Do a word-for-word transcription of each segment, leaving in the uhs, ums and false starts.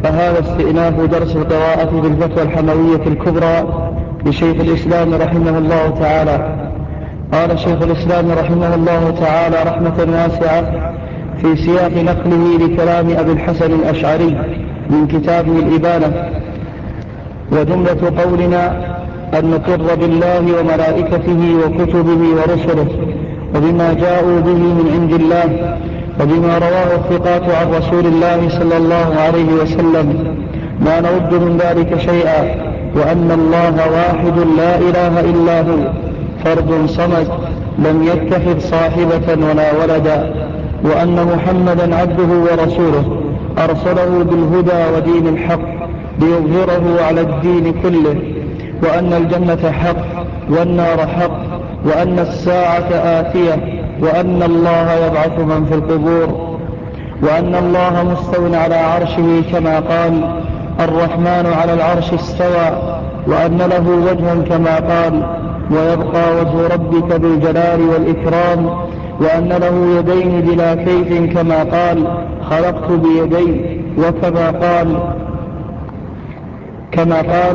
فهذا استئناف درس القراءة بالفتوى الحموية الكبرى لشيخ الإسلام رحمه الله تعالى. قال شيخ الإسلام رحمه الله تعالى رحمة واسعة في سياق نقله لكلام أبي الحسن الأشعري من كتابه الإبانة: وجملة قولنا أن نقر بالله وملائكته وكتبه ورسله وبما جاءوا به من عند الله وبما رواه الثقات عن رسول الله صلى الله عليه وسلم ما نرد من ذلك شيئا، وأن الله واحد لا إله إلا هو فرد صمد لم يتخذ صاحبة ولا ولدا، وأن محمدا عبده ورسوله أرسله بالهدى ودين الحق ليظهره على الدين كله، وأن الجنة حق والنار حق، وأن الساعة آتية، وأن الله يبعث من في القبور، وأن الله مستو على عرشه كما قال الرحمن على العرش استوى، وأن له وجها كما قال ويبقى وجه ربك بالجلال والإكرام، وأن له يدين بلا كيف كما قال خلقت بيدي، وكما قال كما قال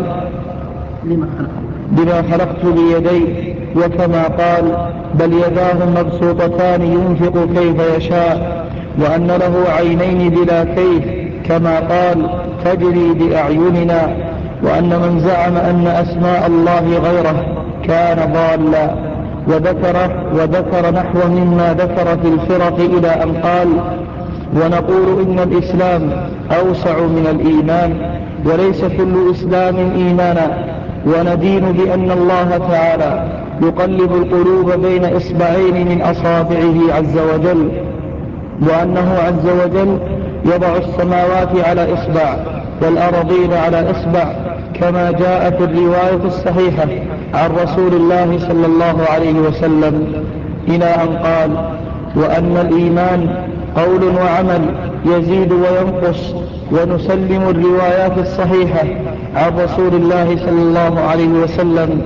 بما خلقت بيدي، وكما قال بل يداه مبسوطتان ينفق كيف يشاء، وأن له عينين بلا كيف كما قال تجري بأعيننا، وأن من زعم أن أسماء الله غيره كان ضالا، وذكر, وذكر نحو مما ذكر في الفرق إلى أن قال ونقول إن الإسلام أوسع من الإيمان وليس كل إسلام إيمانا، وندين بأن الله تعالى يقلب القلوب بين إصبعين من أصابعه عز وجل، وأنه عز وجل يضع السماوات على إصبع والأرضين على إصبع كما جاء في الرواية الصحيحة عن رسول الله صلى الله عليه وسلم إلى أن قال وأن الإيمان قول وعمل يزيد وينقص، ونسلم الروايات الصحيحة عن رسول الله صلى الله عليه وسلم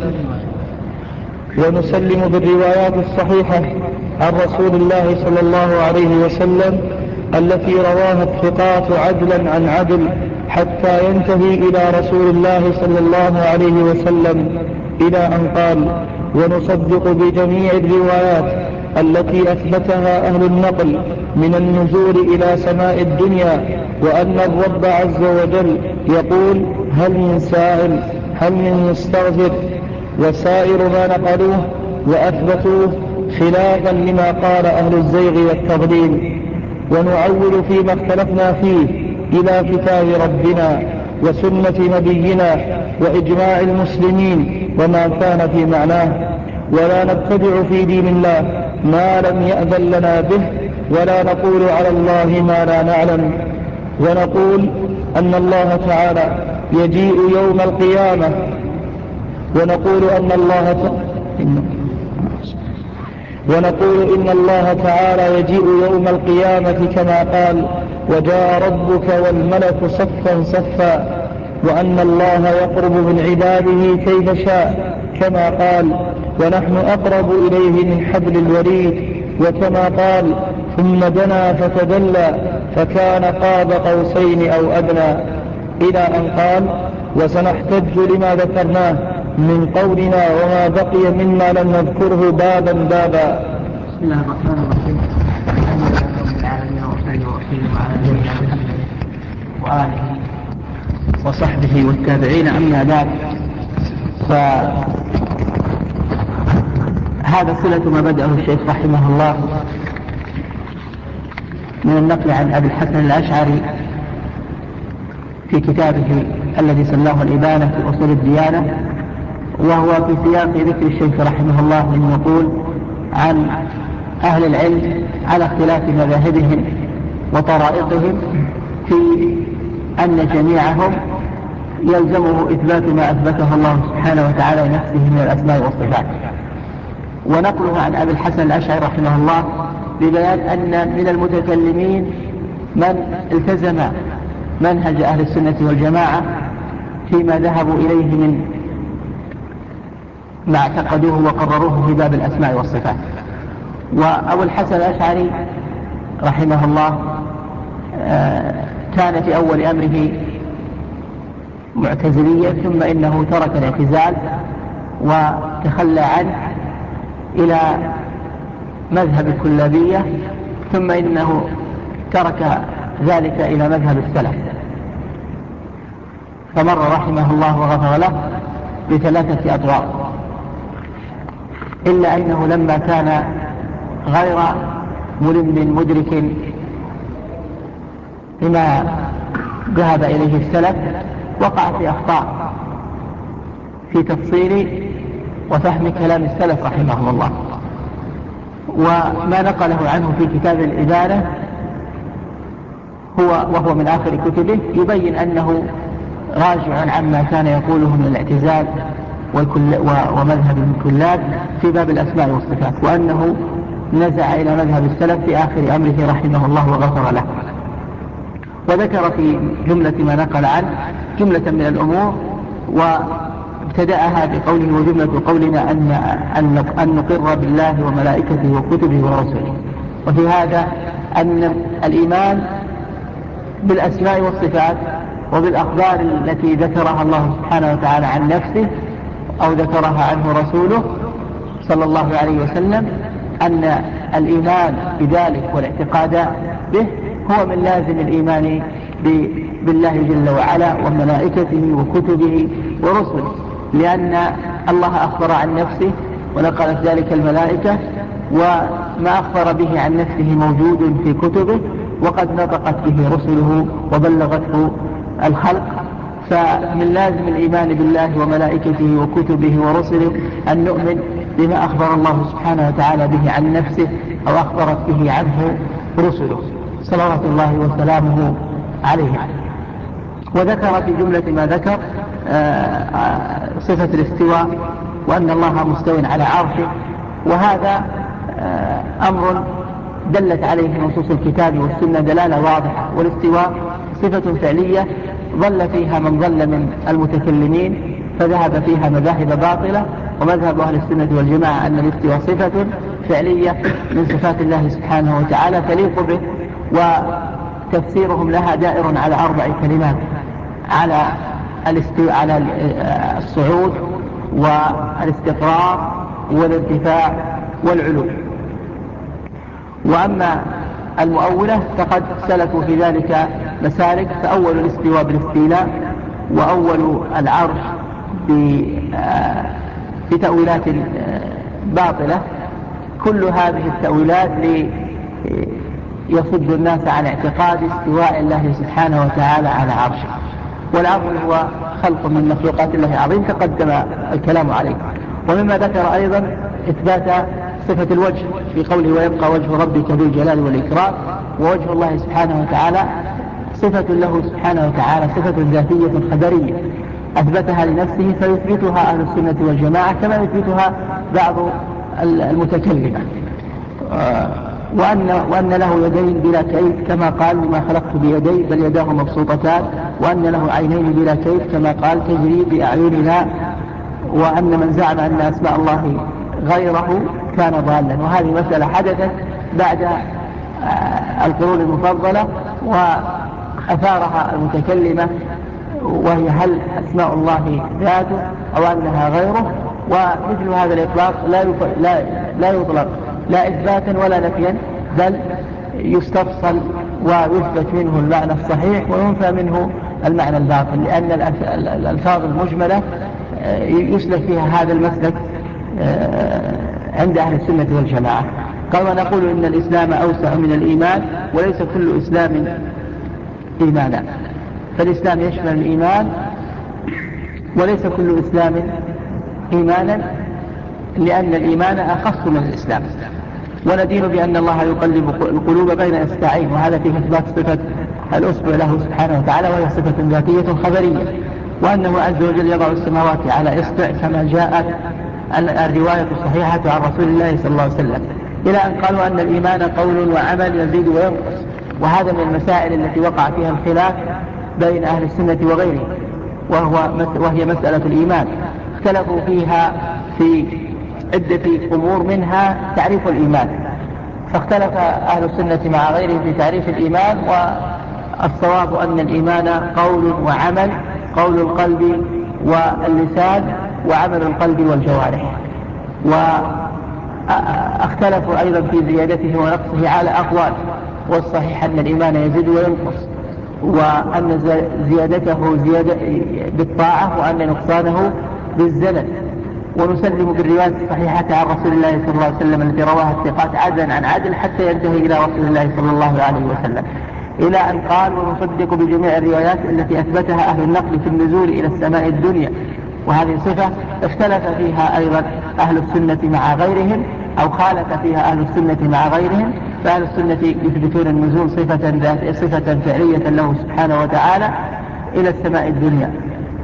ونسلم بالروايات الصحيحة عن رسول الله صلى الله عليه وسلم التي رواها الثقات عدلا عن عدل حتى ينتهي إلى رسول الله صلى الله عليه وسلم إلى أن قال ونصدق بجميع الروايات التي أثبتها أهل النقل من النزول إلى سماء الدنيا، وأن الرب عز وجل يقول هل من سائل هل من مستغفر، وسائر ما نقلوه وأثبتوه خلافا لما قال أهل الزيغ والتضليل، ونعول فيما اختلفنا فيه إلى كتاب ربنا وسنة نبينا وإجماع المسلمين وما كان في معناه، ولا نبتدع في دين الله ما لم يأذن لنا به، ولا نقول على الله ما لا نعلم، ونقول أن الله تعالى يجيء يوم القيامة، ونقول أن الله ت... ونقول إن الله تعالى يجيء يوم القيامة كما قال وجاء ربك والملك صفا صفا، وأن الله يقرب من عباده كيف شاء كما قال ونحن أقرب إليه من حبل الوريد، وكما قال ثم دنا فتدلى فكان قاب قوسين أو أدنى، إلى أن قال وسنحتج لما ذكرناه من قولنا وما بقي مما لم نذكره بابا بابا. بسم الله الرحمن الرحيم. الحمد لله رب العالمين وصلى وسلم على نبينا محمد وآله وصحبه والتابعين، أما بعد، فهذا صلة ما بدأه الشيخ رحمه الله من النقل عن أبي الحسن الأشعري في كتابه الذي سماه الإبانة في أصول الديانة، وهو في سياق ذكر الشيخ رحمه الله من يقول عن أهل العلم على اختلاف مذاهبهم وطرائقهم في أن جميعهم يلزمه إثبات ما أثبته الله سبحانه وتعالى لنفسه من الأسماء والصفات. ونقله عن أبي الحسن الأشعري رحمه الله ببيان أن من المتكلمين من التزم منهج أهل السنة والجماعة فيما ذهبوا إليه من ما اعتقدوه وقرروه في باب الأسماء والصفات. وأبو الحسن الأشعري رحمه الله كان في أول أمره معتزليا، ثم إنه ترك الاعتزال وتخلى عنه إلى مذهب الكلابية، ثم إنه ترك ذلك إلى مذهب السلف، فمر رحمه الله وغفر له بثلاثة أطوار، إلا أنه لما كان غير ملم مدرك لما ذهب إليه السلف وقع في أخطاء في تفصيل وفهم كلام السلف رحمهم الله. وما نقله عنه في كتاب الإبانة هو وهو من آخر كتبه يبين أنه راجع عما كان يقوله من الاعتزال ومذهب الكلاب في باب الأسماء والصفات، وأنه نزع إلى مذهب السلف في آخر أمره رحمه الله وغفر له. وذكر في جملة ما نقل عنه جملة من الأمور، وابتدأها بقوله وجملة قولنا أن, أن, أن نقر بالله وملائكته وكتبه ورسله. وفي هذا أن الإيمان بالأسماء والصفات وبالأخبار التي ذكرها الله سبحانه وتعالى عن نفسه أو ذكرها عنه رسوله صلى الله عليه وسلم، أن الإيمان بذلك والاعتقاد به هو من لازم الإيمان بالله جل وعلا وملائكته وكتبه ورسله، لأن الله أخبر عن نفسه ونقلت ذلك الملائكة، وما أخبر به عن نفسه موجود في كتبه وقد نطقت به رسله وبلغته الخلق. فمن لازم الإيمان بالله وملائكته وكتبه ورسله أن نؤمن بما أخبر الله سبحانه وتعالى به عن نفسه أو أخبرت به عنه رسله صلوات الله وسلامه عليه. وذكر في جملة ما ذكر صفة الاستواء وأن الله مستوٍ على عرشه، وهذا أمر دلت عليه نصوص الكتاب والسنة دلالة واضحة. والاستواء صفة فعلية ظل فيها من ظل من المتكلمين فذهب فيها مذاهب باطلة، ومذهب أهل السنة والجماعة أن الاستواء صفة فعلية من صفات الله سبحانه وتعالى تليق به، وتفسيرهم لها دائر على أربع كلمات: على الاستواء، على الصعود والاستقرار والارتفاع والعلو. وأما المؤولة فقد سلكوا في ذلك مسالك، فأول الاستواء بالاستيلاء، وأول العرش بتأويلات باطلة. كل هذه التأويلات ليصد الناس عن اعتقاد استواء الله سبحانه وتعالى على عرشه. والعرش هو خلق من مخلوقات الله عظيم تقدم الكلام عليه. ومما ذكر أيضا إثبات صفة الوجه في قوله ويبقى وجه ربك ذو الجلال والإكرام. ووجه الله سبحانه وتعالى صفة له سبحانه وتعالى، صفة ذاتية خبرية أثبتها لنفسه فيثبتها أهل السنة والجماعة كما يثبتها بعض المتكلمة. وأن, وأن له يدين بلا كيف كما قال وما خلقت بيدي بل يداه مبسوطتان، وأن له عينين بلا كيف كما قال تجري بأعيننا، وأن من زعم أن أسماء الله غيره كان ضالا. وهذه مسألة حدثت بعد القرون المفضلة وأثارها المتكلمة، وهي هل أسماء الله ذاته أو أنها غيره. ومثل هذا الإطلاق لا, لا, لا يطلق لا إثباتا ولا نفيا، بل يستفصل ويثبت منه المعنى الصحيح وينفى منه المعنى الباطل، لأن الألفاظ المجملة يسلك فيها هذا المسلك عند أهل السنة والجماعة. قال ونقول إن الإسلام أوسع من الإيمان، وليس كل إسلام إيمانا، فالإسلام يشمل الإيمان وليس كل إسلام إيمانا، لأن الإيمان أخص من الإسلام. وندين بأن الله يقلب القلوب بين إصبعين، وهذا فيه إثبات صفة الأصبع له سبحانه وتعالى، وهي صفة ذاتية خبرية. وأنه عز وجل يضع السماوات على إصبع كما جاءت الرواية الصحيحة عن رسول الله صلى الله عليه وسلم، إلى أن قالوا أن الإيمان قول وعمل يزيد وينقص. وهذا من المسائل التي وقع فيها الخلاف بين أهل السنة وغيره، وهو وهي مسألة الإيمان. اختلفوا فيها في عدة أمور، منها تعريف الإيمان، فاختلف أهل السنة مع غيرهم في تعريف الإيمان. والصواب أن الإيمان قول وعمل قول القلب واللسان وعمل القلب والجوارح. واختلفوا أيضا في زيادته ونقصه على أقوال، والصحيح أن الإيمان يزيد وينقص، وأن زيادته زيادة بالطاعة وأن نقصانه بالزلل. ونسلم بالرواية الصحيحة عن رسول الله صلى الله عليه وسلم التي رواها الثقات عدلا عن عدل حتى ينتهي إلى رسول الله صلى الله عليه وسلم، إلى أن قال: ونصدق بجميع الروايات التي أثبتها أهل النقل في النزول إلى السماء الدنيا. وهذه صفة اختلف فيها أيضا أهل السنة مع غيرهم، أو خالف فيها أهل السنة مع غيرهم. فأهل السنة يثبتون النزول صفة, صفة فعلية له سبحانه وتعالى إلى السماء الدنيا.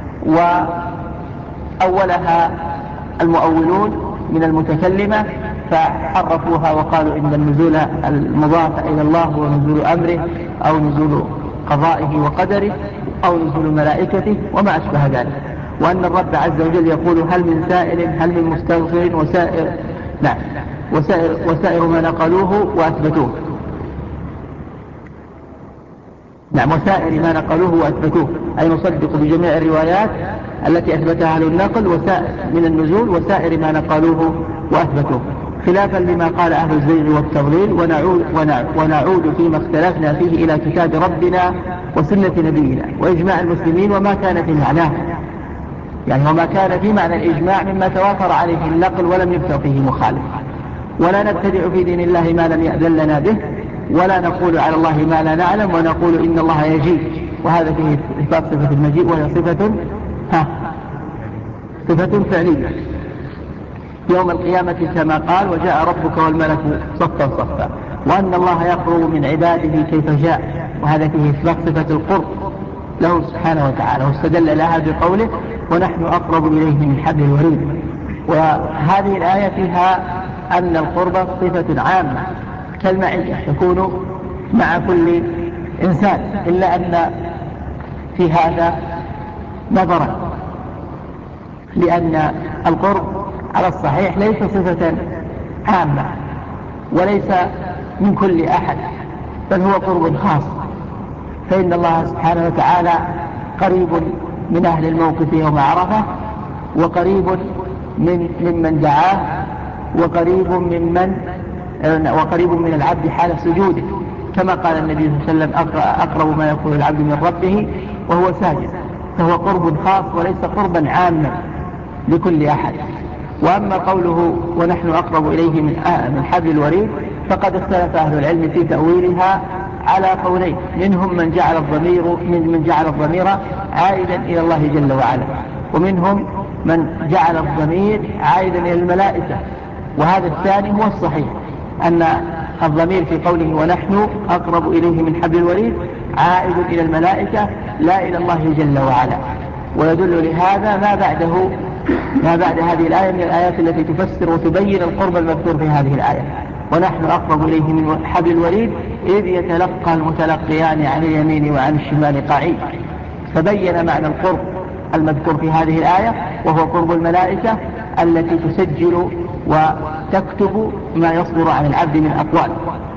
وأولها المؤولون من المتكلمة فحرفوها وقالوا إن النزول المضاف إلى الله هو نزول أمره أو نزول قضائه وقدره أو نزول ملائكته وما أشبه ذلك، وأن الرب عز وجل يقول: هل من سائل هل من مستغفر، وسائر نعم وسائر, وسائر ما نقلوه وأثبتوه نعم وسائر ما نقلوه وأثبتوه، أي نصدق بجميع الروايات التي أثبتها أهل النقل وسائر من النزول وسائر ما نقلوه وأثبتوه، خلافا لما قال أهل الزيغ والتضليل. ونعود, ونعود فيما اختلفنا فيه إلى كتاب ربنا وسنة نبينا وإجماع المسلمين وما كان في معناه، يعني وما كان في معنى الإجماع مما توافر عليه النقل ولم يبتغ فيه مخالف. ولا نبتدع في دين الله ما لم يأذن لنا به، ولا نقول على الله ما لا نعلم، ونقول إن الله يجيء، وهذا فيه إثبات صفة المجيء، وهي صفة ها صفة فعلية يوم القيامة كما قال: وجاء ربك والملك صفا صفا، وأن الله يقرب من عباده كيف جاء، وهذا فيه إثبات صفة القرب له سبحانه وتعالى. واستدل لها بقوله: ونحن أقرب إليه من حبل الوريد. وهذه الآية فيها أن القرب صفة عامة كالمعية تكون مع كل إنسان، إلا أن في هذا نظرا، لأن القرب على الصحيح ليس صفة عامة وليس من كل أحد، بل هو قرب خاص. فإن الله سبحانه وتعالى قريب من أهل الموقف يوم عرفة، وقريب من ممن دعاه، وقريب ممن وقريب من العبد حال سجوده، كما قال النبي صلى الله عليه وسلم: أقرب ما يكون العبد من ربه وهو ساجد. فهو قرب خاص وليس قربا عاما لكل أحد. وأما قوله: ونحن أقرب إليه من من حبل الوريد، فقد اختلف أهل العلم في تأويلها على قولين، منهم من جعل الضمير من من جعل الضمير عائدا إلى الله جل وعلا، ومنهم من جعل الضمير عائدا إلى الملائكة. وهذا الثاني هو الصحيح، أن الضمير في قوله ونحن أقرب إليه من حبل الوريد عائد إلى الملائكة لا إلى الله جل وعلا. ويدل لهذا ما بعده ما بعد هذه الآية من الآيات التي تفسر وتبين القرب المذكور في هذه الآية: ونحن أقرب إليه من حبل الوريد إذ يتلقى المتلقيان عن اليمين وعن الشمال قعيد. فبين معنى القرب المذكور في هذه الآية، وهو قرب الملائكة التي تسجل وتكتب ما يصدر عن العبد من أقوال.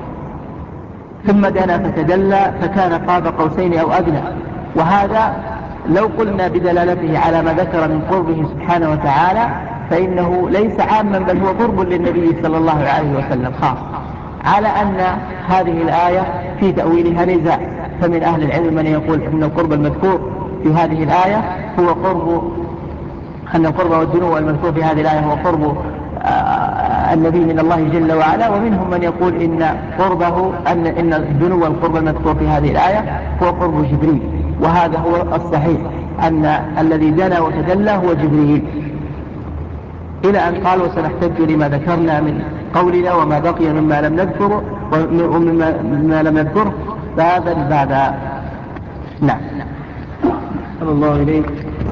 ثم دنا فتدلى فكان قاب قوسين أو أدنى. وهذا لو قلنا بدلالته على ما ذكر من قربه سبحانه وتعالى فإنه ليس عاما، بل هو قرب للنبي صلى الله عليه وسلم خاص، على أن هذه الآية في تأويلها نزاع. فمن أهل العلم من يقول أن القرب المذكور في هذه الآية هو قرب أن القرب والدنو المذكور في هذه الآية هو قرب النبي من الله جل وعلا. ومنهم من يقول إن قربه أن إن الدنو والقرب المذكور في هذه الآية هو قرب جبريل، وهذا هو الصحيح، أن الذي دنا وتدلى هو جبريل، إلى أن قال: وسنحتج لما ذكرنا من قولنا وما بقي مما لم نذكره ومما لم نذكره بابا بابا. نعم. صلى الله عليه.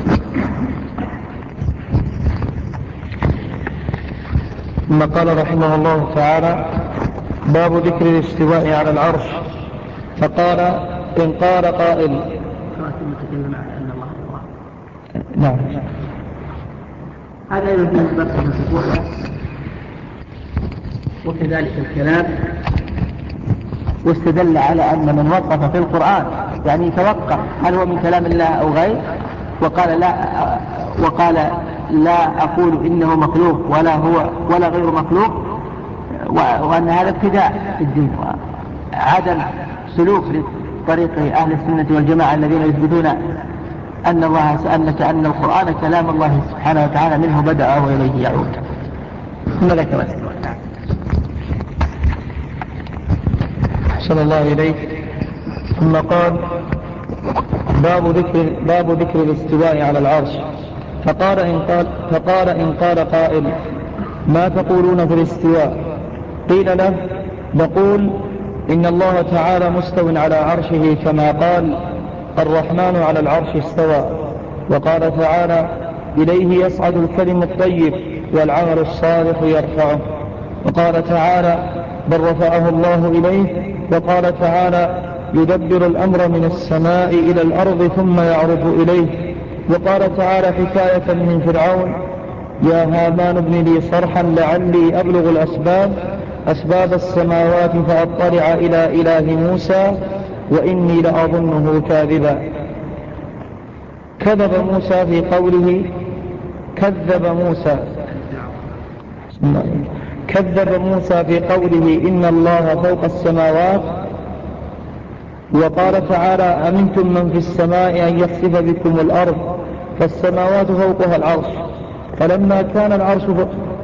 ثم قال رحمه الله تعالى: باب ذكر الاستواء على العرش. فقال: إن قال قائل. نعم. هذا يمكن بس الرؤيا، وكذلك الكلام. واستدل على أن من وقف في القرآن يعني يتوقف هل هو من كلام الله أو غير، وقال لا وقال لا أقول إنه مخلوق ولا هو ولا غير مخلوق، وأن هذا ابتداع في الدين وعدم سلوك لطريق أهل السنة والجماعة الذين يثبتون أن الله أنك أن القرآن كلام الله سبحانه وتعالى منه بدأ وإليه يعود. ثم ذكر أحسن الله إليك. ثم قال باب ذكر, باب ذكر الاستواء على العرش. فقال إن قال, فقال إن قال قائل ما تقولون في الاستواء؟ قيل له نقول إن الله تعالى مستو على عرشه كما قال الرحمن على العرش استوى، وقال تعالى إليه يصعد الكلم الطيب والعمل الصالح يرفعه، وقال تعالى بل رفعه الله إليه، وقال تعالى يدبر الأمر من السماء إلى الأرض ثم يعرج إليه، وقال تعالى حكاية من فرعون يا هامان ابن لي صرحا لعلي أبلغ الأسباب أسباب السماوات فأطلع إلى إله موسى وإني لأظنه كاذبا. كذب موسى في قوله كذب موسى كذب موسى في قوله إن الله فوق السماوات، وقال تعالى أمنتم من في السماء أن يخسف بكم الأرض فالسماوات فوقها العرش، فلما كان العرش فوق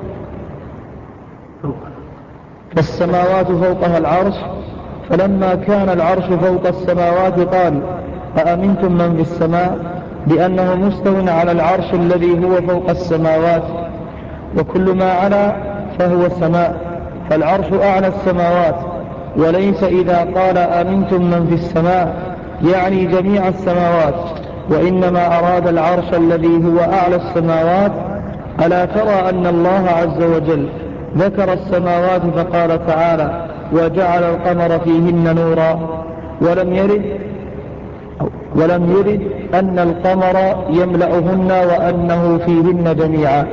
فالسماوات فوقها العرش فلما كان العرش فوق السماوات قال أأمنتم من في السماء، لأنه مستو على العرش الذي هو فوق السماوات، وكل ما علا فهو سماء، فالعرش أعلى السماوات، وليس إذا قال أمنتم من في السماء يعني جميع السماوات، وإنما أراد العرش الذي هو أعلى السماوات. ألا ترى أن الله عز وجل ذكر السماوات فقال تعالى وجعل القمر فيهن نورا، ولم يرد ولم يرد أن القمر يملأهن وأنه فيهن جميعا.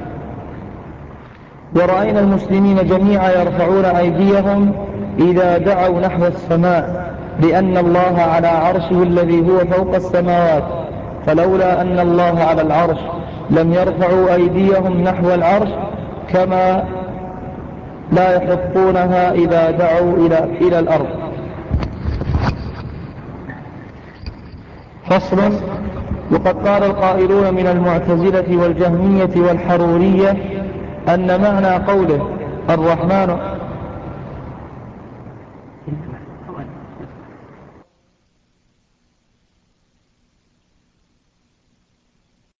ورأينا المسلمين جميعا يرفعون أيديهم إذا دعوا نحو السماء، لأن الله على عرشه الذي هو فوق السماوات، فلولا أن الله على العرش لم يرفعوا أيديهم نحو العرش، كما لا يحطونها إذا دعوا إلى, إلى الأرض. فصل. وقد قال القائلون من المعتزلة والجهمية والحرورية أن معنى قوله الرحمن